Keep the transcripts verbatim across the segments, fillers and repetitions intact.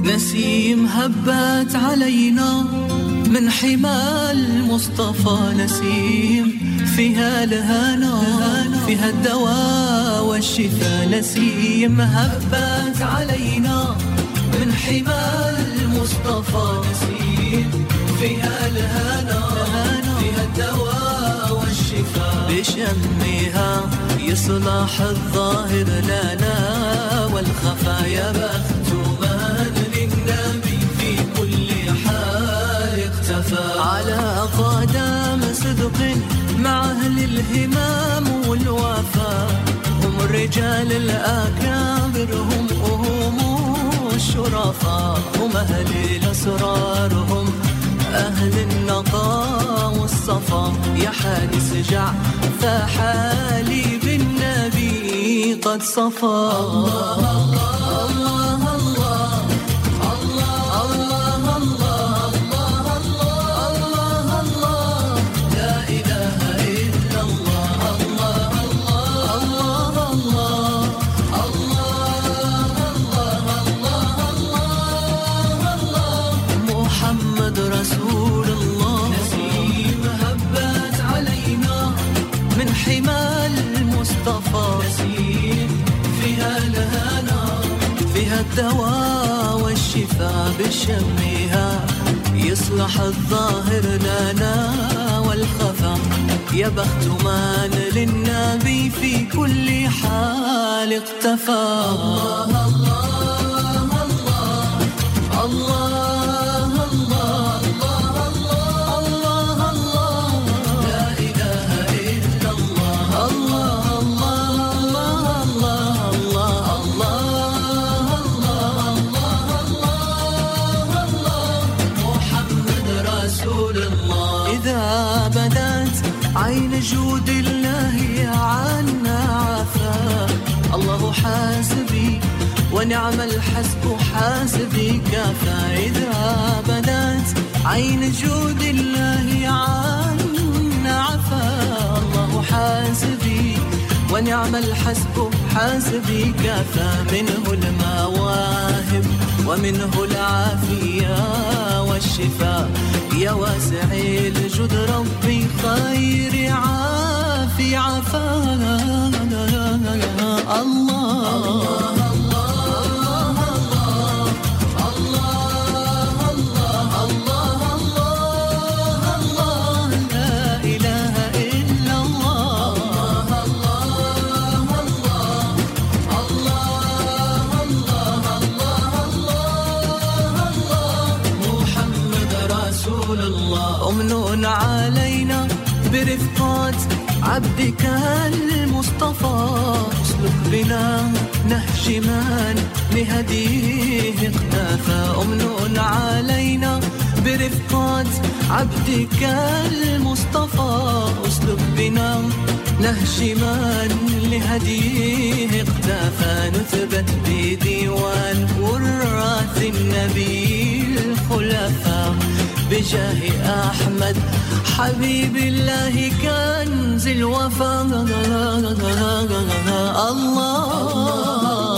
نسيم هبت علينا من حمى المصطفى، نسيم فيها الهنا فيها الدواء والشفاء، نسيم هبت علينا من حمى المصطفى، نسيم فيها الهنا فيها الدواء والشفاء، بشمها يصلح الظاهر لنا والخفايا، بخت من للنبي في كل حال اختفى، على قدم صدق مع أهل الهمام والوفاء، هم الرجال الأكابر هم هم الشرفاء، هم أهل الأسرار هم أهل النقاء والصفا، يا حادث جع فحالي بالنبي قد صفى. الله الله الله الله الله الله الله الله الله لا إله إلا الله، الله الله الله الله الله الله محمد رسول الله، نسيم هبت علينا من حمى المصطفى، نسيم فيها الهنا فيها الدواء والشفاء، بشمها يصلح الظاهر لنا والخفا، يا بخت من للنبي في كل حال اقتفى. الله الله الله الله الله الله الله الله لا إله إلا الله، الله الله الله الله الله الله الله محمد رسول الله، إذا بدت عين جود الله عنا عفا، الله حاسبي ونعم الحسب حاسبي كفى، إذا بدت عين جود الله عنا عفا، الله حاسبي ونعم الحسب حاسبي كفى، منه المواهب ومنه العافية والشفاء، يا واسع الجود ربي خير عافي عفا، الله الله أمن علينا برفقات عبدك المصطفى، اسلك بنا نهج من لهديه اقتفى، أمن علينا برفقات عبدك المصطفى، اسلك بنا نهج من لهديه اقتفى، نثبت بديوان وراث النبي الخلفاء، بجاه أحمد حبيب الله كنز الوفا، الله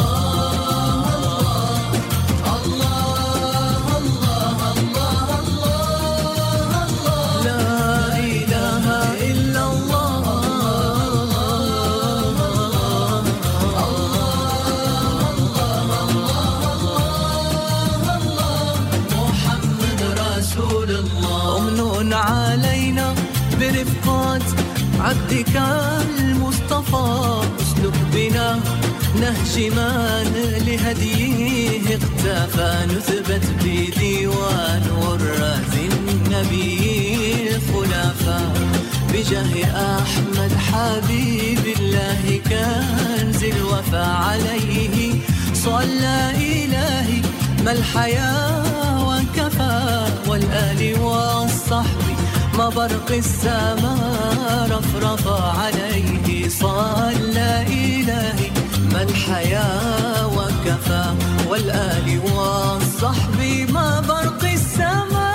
علينا برفقات عبدك المصطفى، اسلك بنا نهج من لهديه اقتفى، نثبت بديوان وراث النبي الخلفاء، بجاه أحمد حبيب الله كنز الوفا، عليه صلى إلهي ما الحياة وكفى، والآل والصحب ما برق السماء رفرفا، عليه صلى إلهي ما الحياة وكفى، والآل والصحب ما برق السماء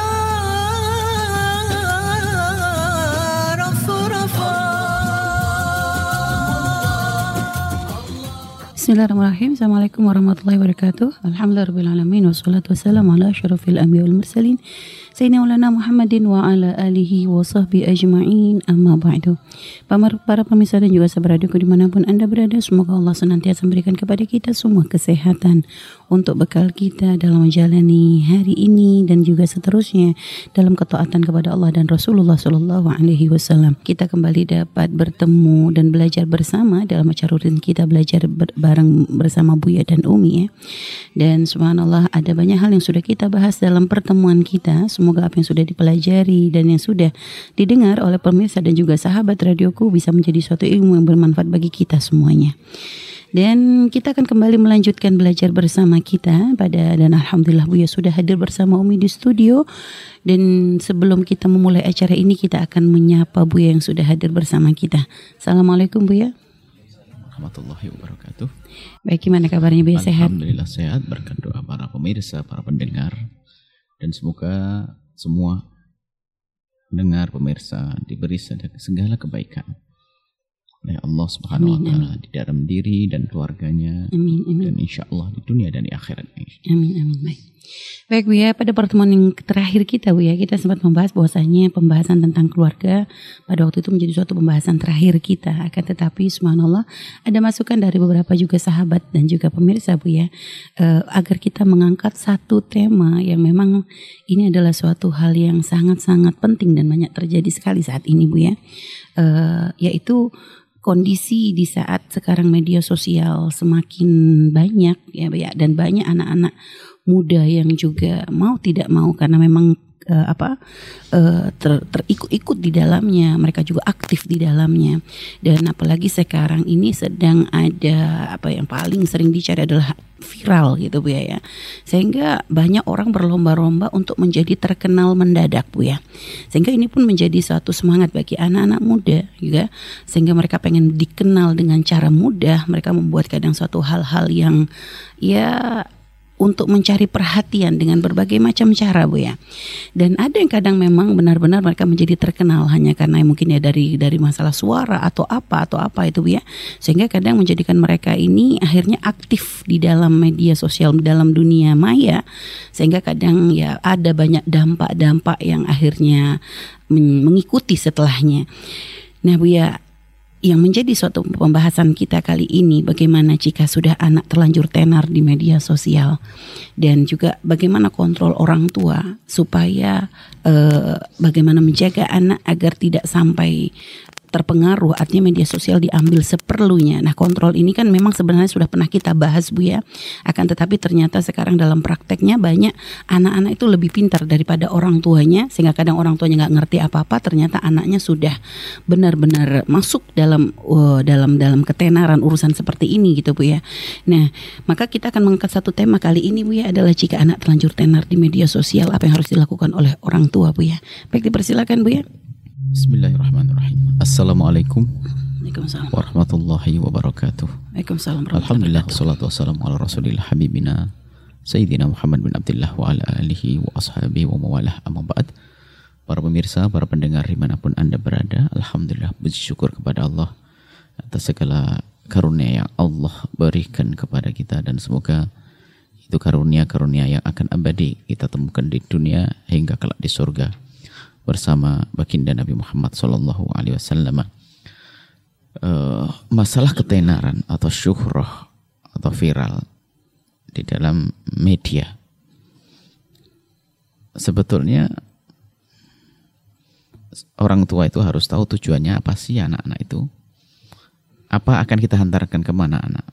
رفرفا. Bismillahirrahmanirrahim. Assalamualaikum warahmatullahi wabarakatuh. Alhamdulillahirrahmanirrahim. Wassalatu wassalamu ala asyrafil anbiya wal mursalin Sayyidina Maulana Muhammadin wa ala alihi wa sahbihi ajma'in, amma ba'du. Para pemirsa dan juga sahabat radioku dimanapun Anda berada, semoga Allah senantiasa memberikan kepada kita semua kesehatan untuk bekal kita dalam menjalani hari ini dan juga seterusnya dalam ketaatan kepada Allah dan Rasulullah Sallallahu Alaihi Wasallam. Kita kembali dapat bertemu dan belajar bersama dalam acara rutin kita, belajar ber- bareng bersama Buya dan Umi ya. Dan subhanallah, ada banyak hal yang sudah kita bahas dalam pertemuan kita. Semoga apa yang sudah dipelajari dan yang sudah didengar oleh pemirsa dan juga sahabat radioku bisa menjadi suatu ilmu yang bermanfaat bagi kita semuanya. Dan kita akan kembali melanjutkan belajar bersama kita pada, dan alhamdulillah Buya sudah hadir bersama Umi di studio. Dan sebelum kita memulai acara ini, kita akan menyapa Buya yang sudah hadir bersama kita. Assalamualaikum Buya. Warahmatullahi wabarakatuh. Baik, gimana kabarnya Buya? Sehat? Alhamdulillah sehat, berkat doa para pemirsa, para pendengar, dan semoga semua pendengar pemirsa diberi segala kebaikan oleh Allah Subhanahu wa taala di dalam diri dan keluarganya. Amin, amin. Dan insya Allah di dunia dan di akhirat. Amin, amin. Baik. Baik Bu ya, pada pertemuan yang terakhir kita Bu ya, kita sempat membahas bahwasanya pembahasan tentang keluarga pada waktu itu menjadi suatu pembahasan terakhir kita. Akan tetapi subhanallah ada masukan dari beberapa juga sahabat dan juga pemirsa Bu ya, eh, agar kita mengangkat satu tema yang memang ini adalah suatu hal yang sangat-sangat penting dan banyak terjadi sekali saat ini Bu ya, eh, yaitu kondisi di saat sekarang media sosial semakin banyak ya, ya dan banyak anak-anak muda yang juga mau tidak mau karena memang uh, apa uh, ter, terikut-ikut di dalamnya, mereka juga aktif di dalamnya. Dan apalagi sekarang ini sedang ada apa yang paling sering dicari adalah viral gitu Bu ya, ya. Sehingga banyak orang berlomba-lomba untuk menjadi terkenal mendadak Bu ya. Sehingga ini pun menjadi suatu semangat bagi anak-anak muda juga, sehingga mereka pengen dikenal dengan cara mudah. Mereka membuat kadang suatu hal-hal yang ya untuk mencari perhatian dengan berbagai macam cara Bu ya. Dan ada yang kadang memang benar-benar mereka menjadi terkenal hanya karena mungkin ya dari dari masalah suara atau apa atau apa itu Bu ya. Sehingga kadang menjadikan mereka ini akhirnya aktif di dalam media sosial, dalam dunia maya, sehingga kadang ya ada banyak dampak-dampak yang akhirnya mengikuti setelahnya. Nah Bu ya, yang menjadi suatu pembahasan kita kali ini, bagaimana jika sudah anak terlanjur tenar di media sosial, dan juga bagaimana kontrol orang tua supaya eh, bagaimana menjaga anak agar tidak sampai terpengaruh, artinya media sosial diambil seperlunya. Nah, kontrol ini kan memang sebenarnya sudah pernah kita bahas Bu ya. Akan tetapi ternyata sekarang dalam prakteknya banyak anak-anak itu lebih pintar daripada orang tuanya, sehingga kadang orang tuanya nggak ngerti apa-apa, ternyata anaknya sudah benar-benar masuk dalam uh, dalam dalam ketenaran urusan seperti ini gitu Bu ya. Nah, maka kita akan mengangkat satu tema kali ini Bu ya, adalah jika anak terlanjur tenar di media sosial, apa yang harus dilakukan oleh orang tua Bu ya. Baik, dipersilakan Bu ya. Bismillahirrahmanirrahim. Assalamualaikum Waalaikumsalam warahmatullahi wabarakatuh. Waalaikumsalam. Alhamdulillah, wassalatu wassalamu ala rasulillah habibina Sayyidina Muhammad bin Abdullah wa ala alihi wa ashabihi wa mawalah, amma ba'd. Para pemirsa, para pendengar dimanapun Anda berada, alhamdulillah bersyukur kepada Allah atas segala karunia yang Allah berikan kepada kita, dan semoga itu karunia-karunia yang akan abadi kita temukan di dunia hingga kelak di surga bersama baginda Nabi Muhammad Sallallahu Alaihi Wasallam. Uh, masalah ketenaran atau syuhrah atau viral di dalam media, sebetulnya orang tua itu harus tahu tujuannya apa sih anak-anak itu, apa akan kita hantarkan kemana anak.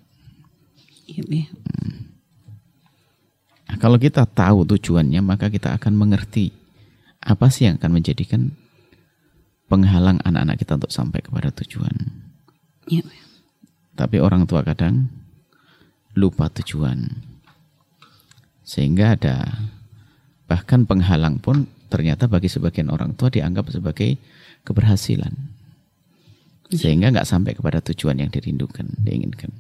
Hmm. Nah, kalau kita tahu tujuannya, maka kita akan mengerti apa sih yang akan menjadikan penghalang anak-anak kita untuk sampai kepada tujuan. Ya. Tapi orang tua kadang lupa tujuan, sehingga ada bahkan penghalang pun ternyata bagi sebagian orang tua dianggap sebagai keberhasilan, sehingga nggak sampai kepada tujuan yang dirindukan, diinginkan.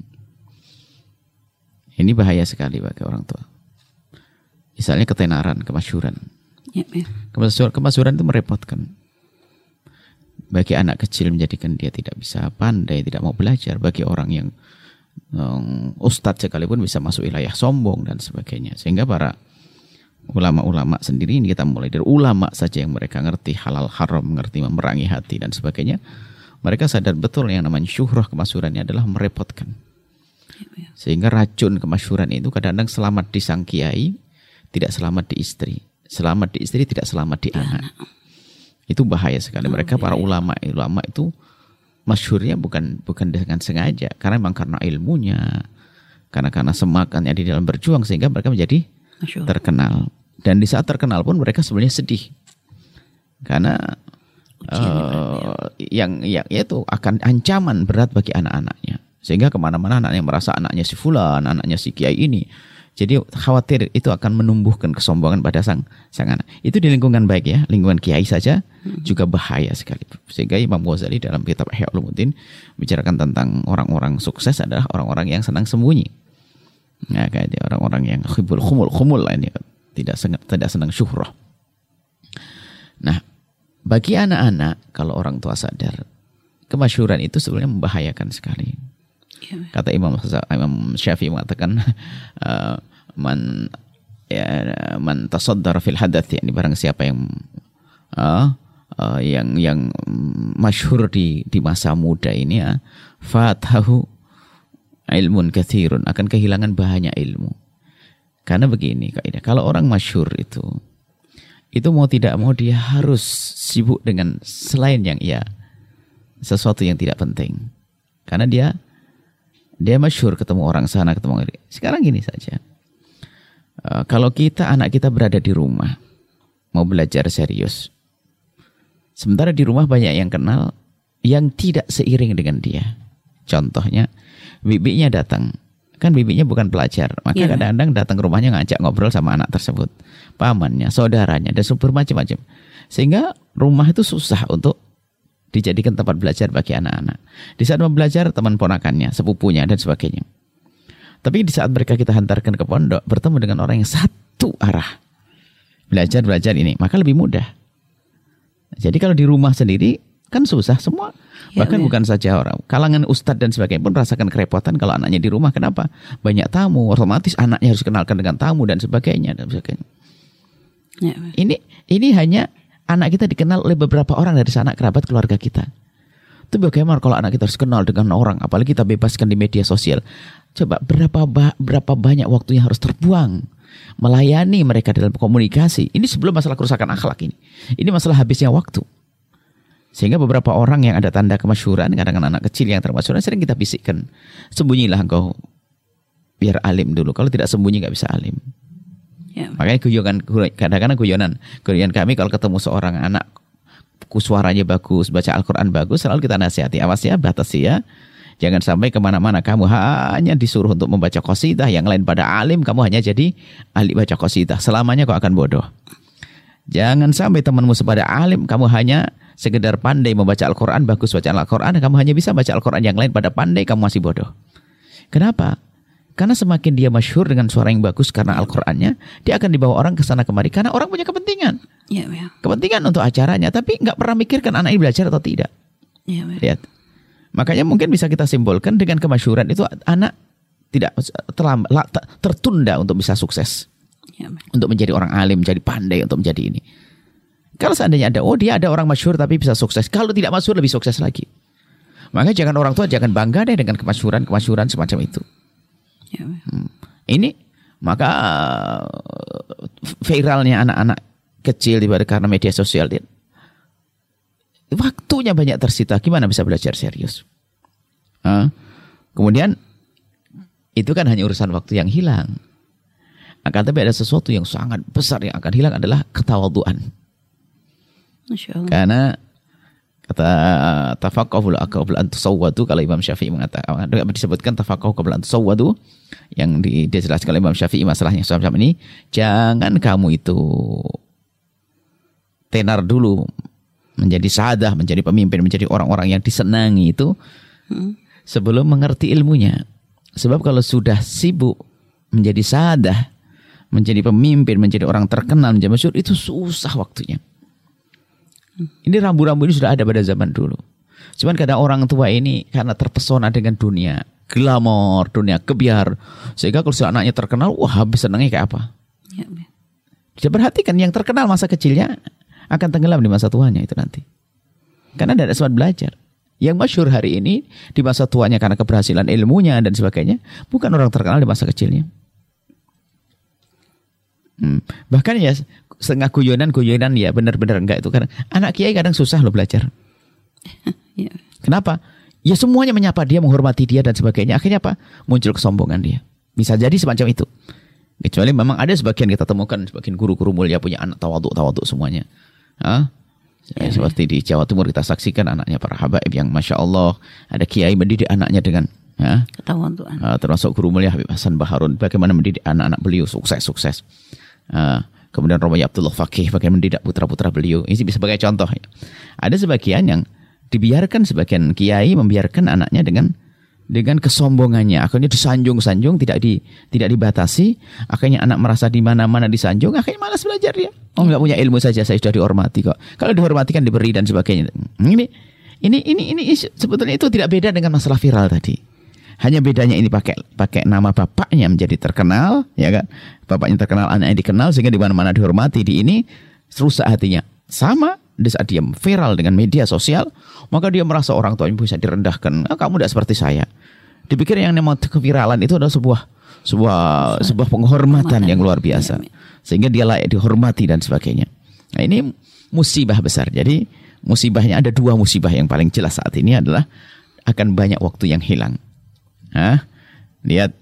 Ini bahaya sekali bagi orang tua. Misalnya ketenaran, kemasyhuran. Ya, ya. Kemasyhuran itu merepotkan. Bagi anak kecil menjadikan dia tidak bisa pandai, tidak mau belajar. Bagi orang yang um, ustadz sekalipun bisa masuk wilayah sombong dan sebagainya. Sehingga para ulama-ulama sendiri, ini kita mulai dari ulama saja yang mereka ngerti halal haram, mengerti memerangi hati dan sebagainya. Mereka sadar betul yang namanya syuhrah, kemasyhuran ini adalah merepotkan. Sehingga racun kemasyhuran itu kadang-kadang selamat di sang kiai, tidak selamat di istri. Selamat di istri, tidak selamat di ya, anak. Itu bahaya sekali. Mereka para ulama, ulama itu masyhurnya bukan bukan dengan sengaja, karena memang karena ilmunya, karena karena semangatnya di dalam berjuang sehingga mereka menjadi masyhur, terkenal. Dan di saat terkenal pun mereka sebenarnya sedih. Karena uh, yang yang itu akan ancaman berat bagi anak-anaknya. Sehingga kemana-mana anaknya merasa anaknya si fulan, anaknya si kiai ini. Jadi khawatir itu akan menumbuhkan kesombongan pada sang sang anak. Itu di lingkungan baik ya, lingkungan kiai saja hmm. juga bahaya sekali. Sehingga Imam Ghazali dalam kitab Ihya Ulumuddin bicarakan tentang orang-orang sukses adalah orang-orang yang senang sembunyi. Nah, kayak orang-orang yang khibul khumul khumul lah ini, tidak senang, tidak senang syuhrah. Nah, bagi anak-anak kalau orang tua sadar, kemasyhuran itu sebenarnya membahayakan sekali. Kata Imam Imam Syafi'i mengatakan uh, man ya, man tasaddara fil hadath, yani barang siapa yang uh, uh, yang yang masyhur di di masa muda ini ya, fatahu ilmun katsirun, akan kehilangan banyak ilmu. Karena begini kaidah, kalau orang masyhur itu itu mau tidak mau dia harus sibuk dengan selain yang ia sesuatu yang tidak penting. Karena dia Dia masyhur, ketemu orang sana, ketemu orang. Sekarang gini saja. Uh, kalau kita, anak kita berada di rumah, mau belajar serius. Sementara di rumah banyak yang kenal, yang tidak seiring dengan dia. Contohnya, bibinya datang. Kan bibinya bukan pelajar. Maka yeah. kadang-kadang datang ke rumahnya ngajak ngobrol sama anak tersebut. Pamannya, saudaranya, dan bermacam-macam. Sehingga rumah itu susah untuk dijadikan tempat belajar bagi anak-anak. Di saat mau belajar, teman ponakannya, sepupunya, dan sebagainya. Tapi di saat mereka kita hantarkan ke pondok, bertemu dengan orang yang satu arah. Belajar-belajar ini, maka lebih mudah. Jadi kalau di rumah sendiri, kan susah semua. Ya, Bahkan ya. bukan saja orang, kalangan ustadz dan sebagainya pun merasakan kerepotan kalau anaknya di rumah. Kenapa? Banyak tamu, otomatis anaknya harus kenalkan dengan tamu dan sebagainya. Dan sebagainya. Ya, ya. Ini, ini hanya anak kita dikenal oleh beberapa orang dari sanak kerabat keluarga kita. Itu bagaimana kalau anak kita harus kenal dengan orang, apalagi kita bebaskan di media sosial. Coba berapa berapa banyak waktu yang harus terbuang melayani mereka dalam komunikasi. Ini sebelum masalah kerusakan akhlak ini. Ini masalah habisnya waktu. Sehingga beberapa orang yang ada tanda kemasyhuran, kadang-kadang anak kecil yang termasyhuran, sering kita bisikkan, sembunyilah engkau biar alim dulu. Kalau tidak sembunyi nggak bisa alim. Ya. Makanya guyonan, kadang-kadang guyonan, guyonan kami kalau ketemu seorang anak, suaranya bagus, baca Al-Quran bagus, selalu kita nasihati, awas ya, batasi ya, jangan sampai kemana-mana kamu hanya disuruh untuk membaca qasidah, yang lain pada alim, kamu hanya jadi ahli baca qasidah, selamanya kau akan bodoh. Jangan sampai temanmu sepada alim, kamu hanya sekedar pandai membaca Al-Quran, bagus baca Al-Quran, kamu hanya bisa baca Al-Quran, yang lain pada pandai, kamu masih bodoh. Kenapa? Karena semakin dia masyhur dengan suara yang bagus karena Al-Qur'annya, dia akan dibawa orang ke sana kemari karena orang punya kepentingan. Ya, ya. Kepentingan untuk acaranya, tapi nggak pernah mikirkan anak ini belajar atau tidak. Ya, ya. Lihat. Makanya mungkin bisa kita simpulkan dengan kemasyhuran itu anak tidak terlambat, tertunda untuk bisa sukses. Ya, ya. Untuk menjadi orang alim, menjadi pandai, untuk menjadi ini. Kalau seandainya ada, oh dia ada orang masyhur tapi bisa sukses. Kalau tidak masyhur lebih sukses lagi. Makanya jangan orang tua jangan bangga deh dengan kemasyhuran-kemasyhuran semacam itu. Ya. Hmm. Ini maka viralnya anak-anak kecil karena media sosial, dia waktunya banyak tersita. Gimana bisa belajar serius? Huh? Kemudian itu kan hanya urusan waktu yang hilang. Akan tapi ada sesuatu yang sangat besar yang akan hilang adalah ketawaduan. Masya Allah. Karena kata tafaqahu qabla an tusawwadu, kalau Imam Syafi'i mengatakan, disebutkan tafaqahu qabla an tusawwadu, yang di, dia jelaskan oleh Imam Syafi'i masalahnya semacam ini, jangan kamu itu tenar dulu menjadi sahadah, menjadi pemimpin, menjadi orang-orang yang disenangi itu hmm. sebelum mengerti ilmunya. Sebab kalau sudah sibuk menjadi sahadah, menjadi pemimpin, menjadi orang terkenal, menjadi masyhur, itu susah waktunya. Ini rambu-rambu ini sudah ada pada zaman dulu. Cuman kadang orang tua ini karena terpesona dengan dunia, glamor, dunia kebiar. Sehingga kalau si anaknya terkenal, wah habis senangnya kayak apa. Ya, dia perhatikan yang terkenal masa kecilnya akan tenggelam di masa tuanya itu nanti. Karena tidak ada sempat belajar. Yang masyhur hari ini di masa tuanya karena keberhasilan ilmunya dan sebagainya, bukan orang terkenal di masa kecilnya. Hmm. Bahkan ya setengah guyonan-guyonan ya benar-benar enggak itu. Karena anak kiai kadang susah loh belajar. Ya. Kenapa? Ya semuanya menyapa dia, menghormati dia dan sebagainya. Akhirnya apa? Muncul kesombongan dia. Bisa jadi semacam itu. Kecuali memang ada sebagian kita temukan, sebagian guru-guru mulia punya anak tawaduk-tawaduk semuanya. Hah? Ya, seperti di Jawa Timur kita saksikan anaknya para habaib yang Masya Allah ada kiai mendidik anaknya dengan ya, ketawaduan. Uh, termasuk guru mulia Habib Hasan Baharun bagaimana mendidik anak-anak beliau sukses-sukses. Uh, kemudian Romawi Abdullah Fakih bagaimana mendidik putra-putra beliau. Ini bisa sebagai contoh. Ya. Ada sebagian yang dibiarkan, sebagian kiai membiarkan anaknya dengan dengan kesombongannya, akhirnya disanjung-sanjung, tidak di tidak dibatasi, akhirnya anak merasa di mana-mana disanjung, akhirnya malas belajar dia. Oh, nggak punya ilmu saja, saya sudah dihormati kok. Kalau dihormati kan diberi dan sebagainya. Ini ini ini ini sebetulnya itu tidak beda dengan masalah viral tadi. Hanya bedanya ini pakai pakai nama bapaknya menjadi terkenal, ya kan? Bapaknya terkenal, anaknya dikenal sehingga di mana-mana dihormati. Di ini rusak hatinya. Sama di saat dia viral dengan media sosial, maka dia merasa orang tuanya bisa direndahkan. Ah, kamu tidak seperti saya. Dipikir yang namanya keviralan itu adalah sebuah sebuah sebuah penghormatan yang luar biasa, sehingga dia layak dihormati dan sebagainya. Nah, ini musibah besar. Jadi musibahnya ada dua musibah yang paling jelas saat ini adalah akan banyak waktu yang hilang. Hah? Lihat,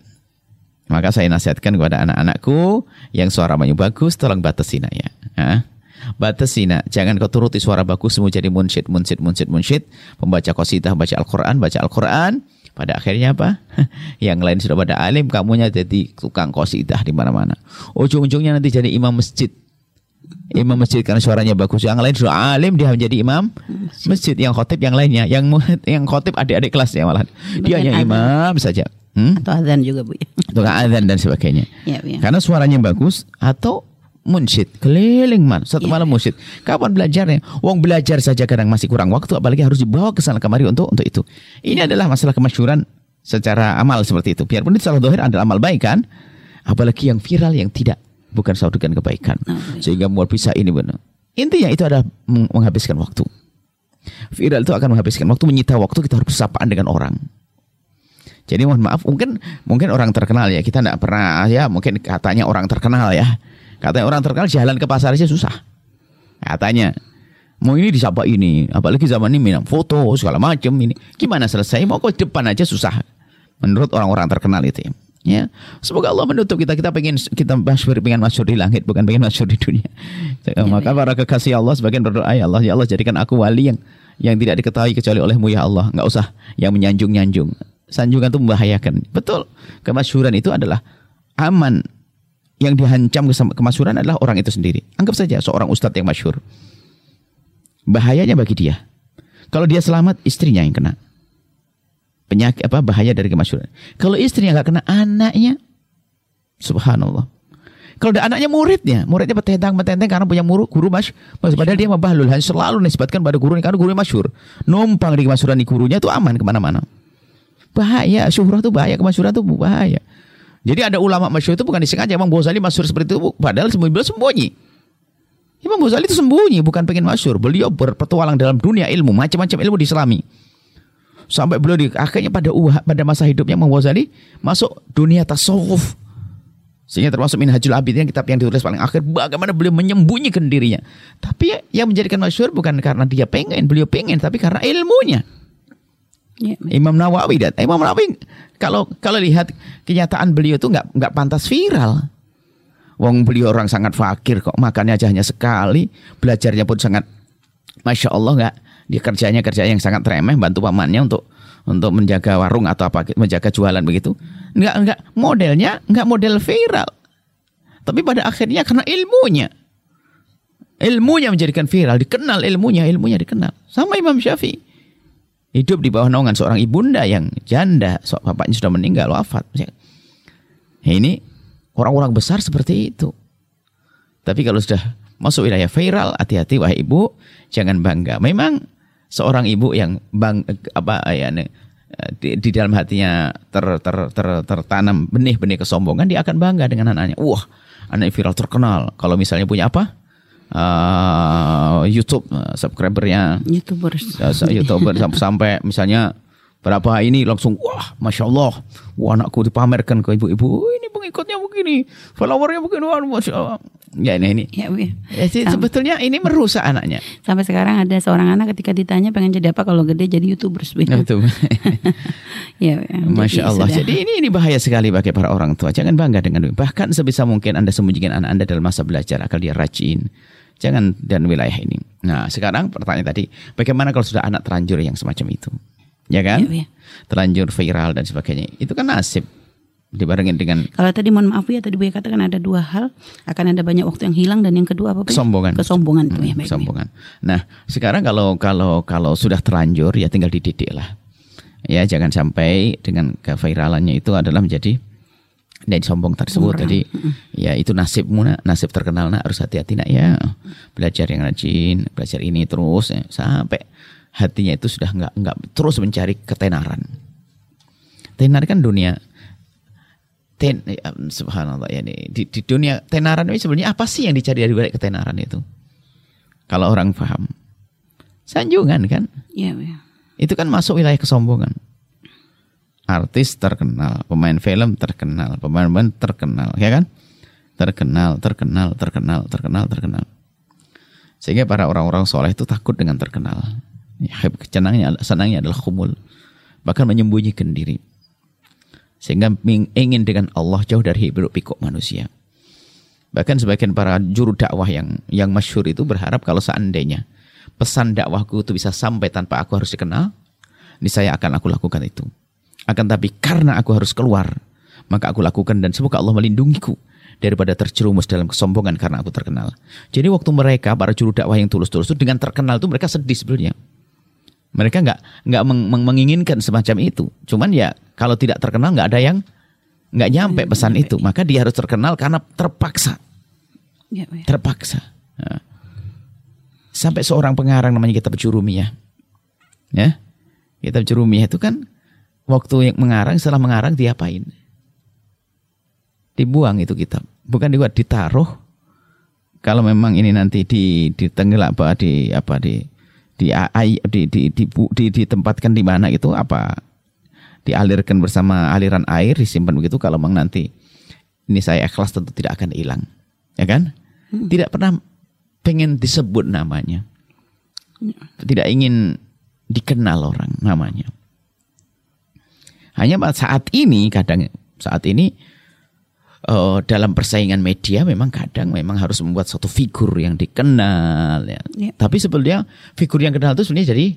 maka saya nasihatkan kepada anak-anakku yang suaranya bagus, tolong batasin ya. Hah? Batasin, jangan kau turuti suara bagusmu jadi munsyid, munsyid, munsyid, munsyid, pembaca qasidah, baca Al-Quran, baca Al-Quran. Pada akhirnya apa? Yang lain sudah pada alim, kamunya jadi tukang qasidah di mana-mana. Ujung-ujungnya nanti jadi imam masjid. Imam masjid karena suaranya bagus. Yang lain sudah alim, dia menjadi imam masjid. Yang khotib yang lainnya, yang yang khotib adik-adik kelasnya malah. Dia hanya imam saja. Hmm? Atau azan juga, Bu. Tukang azan dan sebagainya. Ya, ya. Karena suaranya bagus atau munsyid, keliling man, satu malam munsyid. Kapan belajarnya? Wong belajar saja kadang masih kurang waktu, apalagi harus dibawa ke sana kemari untuk untuk itu. Ini adalah masalah kemasyhuran secara amal seperti itu. Biarpun itu salah dohir adalah amal baik kan, apalagi yang viral yang tidak bukan suatu dengan kebaikan, sehingga mau bisa ini benar. Intinya itu adalah menghabiskan waktu. Viral itu akan menghabiskan waktu, menyita waktu, kita harus bersapaan dengan orang. Jadi mohon maaf, mungkin mungkin orang terkenal ya, kita tidak pernah ya, mungkin katanya orang terkenal ya. Katanya orang terkenal jalan ke pasar aja susah. Katanya. Mau ini disapa ini. Apalagi zaman ini minum foto segala macam ini. Gimana selesai? Mau ke depan aja susah. Menurut orang-orang terkenal itu ya. Ya. Semoga Allah menutup kita. Kita pengen kita masyhur, pengen masyhur di langit, bukan pengen masyhur di dunia. Ya, maka para kekasih Allah sebagian berdoa, ya Allah, ya Allah jadikan aku wali yang yang tidak diketahui kecuali olehmu ya Allah. Enggak usah yang menyanjung-nyanjung. Sanjungan itu membahayakan. Betul. Kemasyhuran itu adalah aman. Yang dihancam kemasyhuran adalah orang itu sendiri. Anggap saja seorang ustadz yang masyhur. Bahayanya bagi dia. Kalau dia selamat, istrinya yang kena. Penyakit apa bahaya dari kemasyhuran. Kalau istrinya nggak kena, anaknya. Subhanallah. Kalau ada anaknya muridnya, muridnya petentang-petenteng karena punya guru, guru masyhur. Padahal dia mabahlul, hanya selalu nisbatkan pada guru karena guru masyhur. Numpang di kemasyhuran di gurunya itu aman kemana-mana. Bahaya, syuhrah itu bahaya, kemasyhuran itu bahaya. Jadi ada ulama masyhur itu bukan disengaja. Imam Ghazali masyhur seperti itu, padahal beliau sembunyi. Imam Ghazali itu sembunyi, bukan pengen masyhur. Beliau berpetualang dalam dunia ilmu, macam-macam ilmu diselami. Sampai beliau di akhirnya pada pada masa hidupnya Imam Ghazali masuk dunia tasawuf. Sehingga termasuk Minhajul Abidin, kitab yang ditulis paling akhir, bagaimana beliau menyembunyikan dirinya. Tapi yang menjadikan masyhur bukan karena dia pengen, beliau pengen, tapi karena ilmunya. Ya, Imam Nawawi dan Imam Nawawi kalau kalau lihat kenyataan beliau itu nggak nggak pantas viral. Wong beliau orang sangat fakir kok, makannya aja hanya sekali, belajarnya pun sangat masya Allah nggak, dia kerjanya kerja yang sangat remeh, bantu pamannya untuk untuk menjaga warung atau apa, menjaga jualan begitu. Nggak nggak modelnya nggak model viral, tapi pada akhirnya karena ilmunya, ilmunya menjadikan viral, dikenal ilmunya, ilmunya dikenal. Sama Imam Syafi'i. Hidup di bawah naungan seorang ibunda yang janda, so, bapaknya sudah meninggal, wafat. Ini orang-orang besar seperti itu. Tapi kalau sudah masuk wilayah viral, hati-hati wahai ibu, jangan bangga. Memang seorang ibu yang bang apa ya di, di dalam hatinya ter, ter, ter, tertanam benih-benih kesombongan, dia akan bangga dengan anaknya. Wah, anak viral terkenal. Kalau misalnya punya apa? Uh, YouTube uh, subscribernya, YouTubers, uh, YouTuber sampai misalnya berapa ini langsung wah, masya Allah, wah anakku dipamerkan ke ibu-ibu, ini pengikutnya begini, followernya begini, wah masya Allah. Ya ini ini. Ya, ya. Ya, sebetulnya ini merusak anaknya. Sampai sekarang ada seorang anak ketika ditanya pengen jadi apa kalau gede, jadi YouTubers. Betul. Ya, ya, masya Allah. Sudah. Jadi ini ini bahaya sekali bagi para orang tua. Jangan bangga dengan, bahkan sebisa mungkin Anda sembunyikan anak Anda dalam masa belajar agar dia rajin. Jangan dan wilayah ini. Nah, sekarang pertanyaan tadi, bagaimana kalau sudah anak terlanjur yang semacam itu? Ya kan? Ya, ya. Terlanjur viral dan sebagainya. Itu kan nasib. Dibarengin dengan... Kalau tadi mohon maaf ya, tadi Buya katakan ada dua hal. Akan ada banyak waktu yang hilang dan yang kedua apa? Kesombongan. Kesombongan. Hmm, ya, baik, kesombongan. Nah, sekarang kalau kalau kalau sudah terlanjur, ya tinggal dididik lah. Ya, jangan sampai dengan keviralannya itu adalah menjadi... dan sombong tersebut. Orang. Jadi ya itu nasibmu nak, nasib terkenal nak, harus hati-hati nak ya. Belajar yang rajin, belajar ini terus ya, sampai hatinya itu sudah enggak enggak terus mencari ketenaran. Tenar kan dunia ten, ya, subhanallah ya di, di dunia tenaran ini sebenarnya apa sih yang dicari dari balik ketenaran itu? Kalau orang paham. Sanjungan kan? Iya, ya. Itu kan masuk wilayah kesombongan. Artis terkenal, pemain film terkenal, pemain-pemain terkenal, ya kan? Terkenal, terkenal, terkenal, terkenal, terkenal. Sehingga para orang-orang soleh itu takut dengan terkenal. Ya, senangnya, senangnya adalah khumul, bahkan menyembunyikan diri. Sehingga ingin dengan Allah jauh dari hiruk pikuk manusia. Bahkan sebagian para juru dakwah yang yang masyhur itu berharap kalau seandainya pesan dakwahku itu bisa sampai tanpa aku harus dikenal, niscaya akan aku lakukan itu. Akan tapi karena aku harus keluar, maka aku lakukan dan semoga Allah melindungiku daripada terjerumus dalam kesombongan karena aku terkenal. Jadi waktu mereka, para juru dakwah yang tulus-tulus itu dengan terkenal itu mereka sedih sebenarnya. Mereka nggak nggak meng, meng, menginginkan semacam itu. Cuman ya kalau tidak terkenal nggak ada yang nggak nyampe pesan itu. Maka dia harus terkenal karena terpaksa. Terpaksa. Nah. Sampai seorang pengarang namanya Kitab Jurumiyah. Ya, Kitab Jurumiyah itu kan waktu yang mengarang, setelah mengarang diapain? Dibuang itu kitab. Bukan dibuat, ditaruh. Kalau memang ini nanti di di tenggelam apa di apa di di di di, di, di, di ditempatkan di mana itu apa? Dialirkan bersama aliran air, disimpan begitu. Kalau memang nanti ini saya ikhlas tentu tidak akan hilang. Ya kan? Hmm. Tidak pernah pengen disebut namanya. Tidak ingin dikenal orang namanya. Hanya saat ini kadang saat ini uh, dalam persaingan media memang kadang memang harus membuat satu figur yang dikenal ya. Ya. Tapi sebetulnya figur yang kenal itu sebenarnya jadi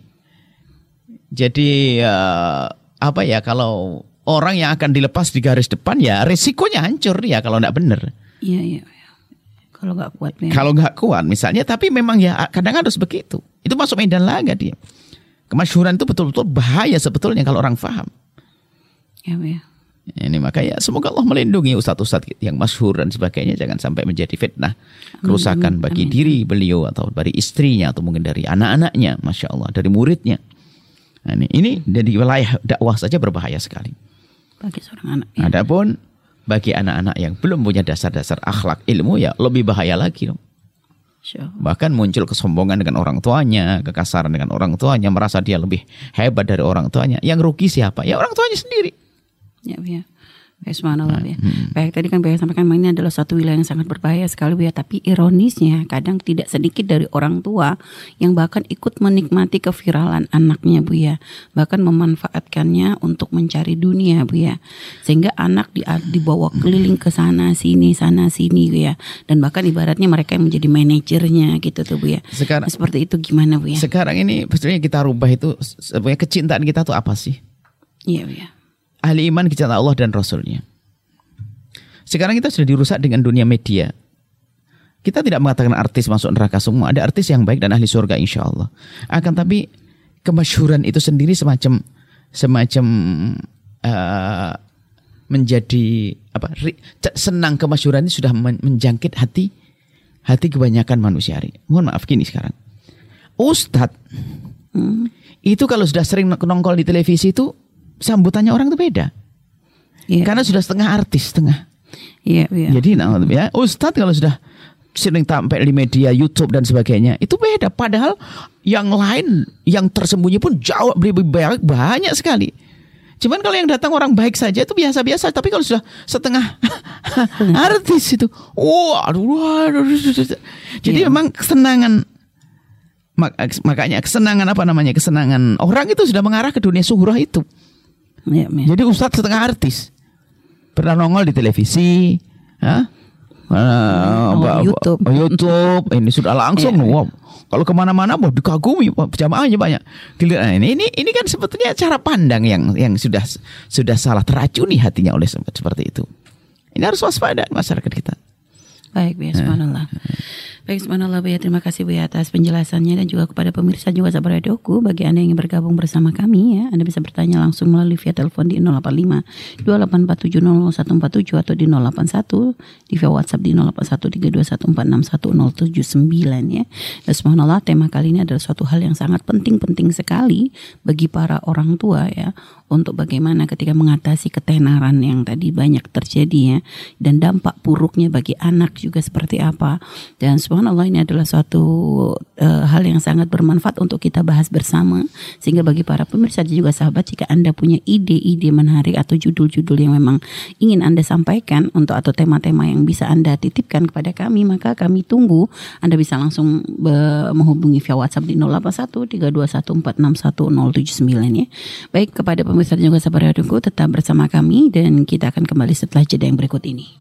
jadi uh, apa ya, kalau orang yang akan dilepas di garis depan ya resikonya hancur ya kalau enggak benar. Iya iya. Kalau enggak kuat memang. Kalau enggak kuat misalnya, tapi memang ya kadang harus begitu. Itu masuk medan laga dia. Kemasyhuran itu betul-betul bahaya sebetulnya kalau orang paham. Ya, ya. Ini makanya semoga Allah melindungi ustadz-ustadz yang masyhur dan sebagainya, jangan sampai menjadi fitnah, kerusakan amin, bagi amin. Diri beliau atau dari istrinya atau mungkin dari anak-anaknya, masya Allah, dari muridnya. Nah, ini, ini dari wilayah dakwah saja berbahaya sekali. Bagi seorang anak. Ya. Adapun bagi anak-anak yang belum punya dasar-dasar akhlak ilmu ya lebih bahaya lagi dong. Bahkan muncul kesombongan dengan orang tuanya, kekasaran dengan orang tuanya, merasa dia lebih hebat dari orang tuanya. Yang rugi siapa? Ya orang tuanya sendiri. Ya, ya. Baik, subhanallah ya. Hmm. Baik, tadi kan Buya sampaikan ini adalah satu wilayah yang sangat berbahaya sekali Buya, tapi ironisnya kadang tidak sedikit dari orang tua yang bahkan ikut menikmati keviralan anaknya Buya, bahkan memanfaatkannya untuk mencari dunia Buya, sehingga anak di, dibawa keliling ke sana sini sana sini Buya, dan bahkan ibaratnya mereka yang menjadi manajernya gitu tuh Buya. Sekarang nah, seperti itu gimana Buya? Sekarang ini sebetulnya kita rubah itu, sebenarnya kecintaan kita tuh apa sih? Iya Buya. Ahli iman kecintaan Allah dan Rasulnya. Sekarang kita sudah dirusak dengan dunia media. Kita tidak mengatakan artis masuk neraka semua. Ada artis yang baik dan ahli surga insya Allah. Akan tapi kemasyhuran itu sendiri semacam semacam uh, menjadi apa? Senang kemasyhuran ini sudah menjangkit hati hati kebanyakan manusia hari. Mohon maaf gini sekarang. Ustadz hmm. itu kalau sudah sering nongol di televisi itu sambutannya orang itu beda. Yeah. Karena sudah setengah artis, setengah. Iya, yeah, yeah. Jadi nah, ya, Ustadz kalau sudah sering tampil di media YouTube dan sebagainya itu beda. Padahal yang lain yang tersembunyi pun jauh lebih banyak, banyak sekali. Cuman kalau yang datang orang baik saja itu biasa-biasa. Tapi kalau sudah setengah artis itu, oh, aduh, aduh, aduh. Jadi yeah. memang kesenangan, mak- makanya kesenangan apa namanya kesenangan orang itu sudah mengarah ke dunia suhurah itu. Yeah, yeah. Jadi Ustadz setengah artis, pernah nongol di televisi, ya. Uh, oh, YouTube, YouTube ini sudah langsung, yeah, wow. Kalau kemana-mana mau dikagumi, jamaahnya banyak. Nah, ini ini ini kan sebetulnya cara pandang yang yang sudah sudah salah, teracuni hatinya oleh seperti itu. Ini harus waspada masyarakat kita. Baik, ya, subhanallah. Baik, subhanallah, Bu ya. Terima kasih, Bu ya, atas penjelasannya dan juga kepada pemirsa juga sahabat radioku. Bagi Anda yang ingin bergabung bersama kami ya, Anda bisa bertanya langsung melalui via telepon di nol delapan lima dua delapan empat tujuh nol satu empat tujuh atau di nol delapan satu, di via WhatsApp di nol delapan satu tiga dua satu empat enam satu nol tujuh sembilan ya. Dan subhanallah, tema kali ini adalah suatu hal yang sangat penting-penting sekali bagi para orang tua ya, untuk bagaimana ketika mengatasi ketenaran yang tadi banyak terjadi ya, dan dampak buruknya bagi anak juga seperti apa. Dan subhanallah, ini adalah suatu uh, hal yang sangat bermanfaat untuk kita bahas bersama, sehingga bagi para pemirsa dan juga sahabat, jika Anda punya ide-ide menarik atau judul-judul yang memang ingin Anda sampaikan untuk atau tema-tema yang bisa Anda titipkan kepada kami, maka kami tunggu. Anda bisa langsung be- menghubungi via WhatsApp di nol delapan satu tiga dua satu empat enam satu nol tujuh sembilan ya. Baik, kepada pemirsa dan juga sahabat radioku, tetap bersama kami dan kita akan kembali setelah jeda yang berikut ini.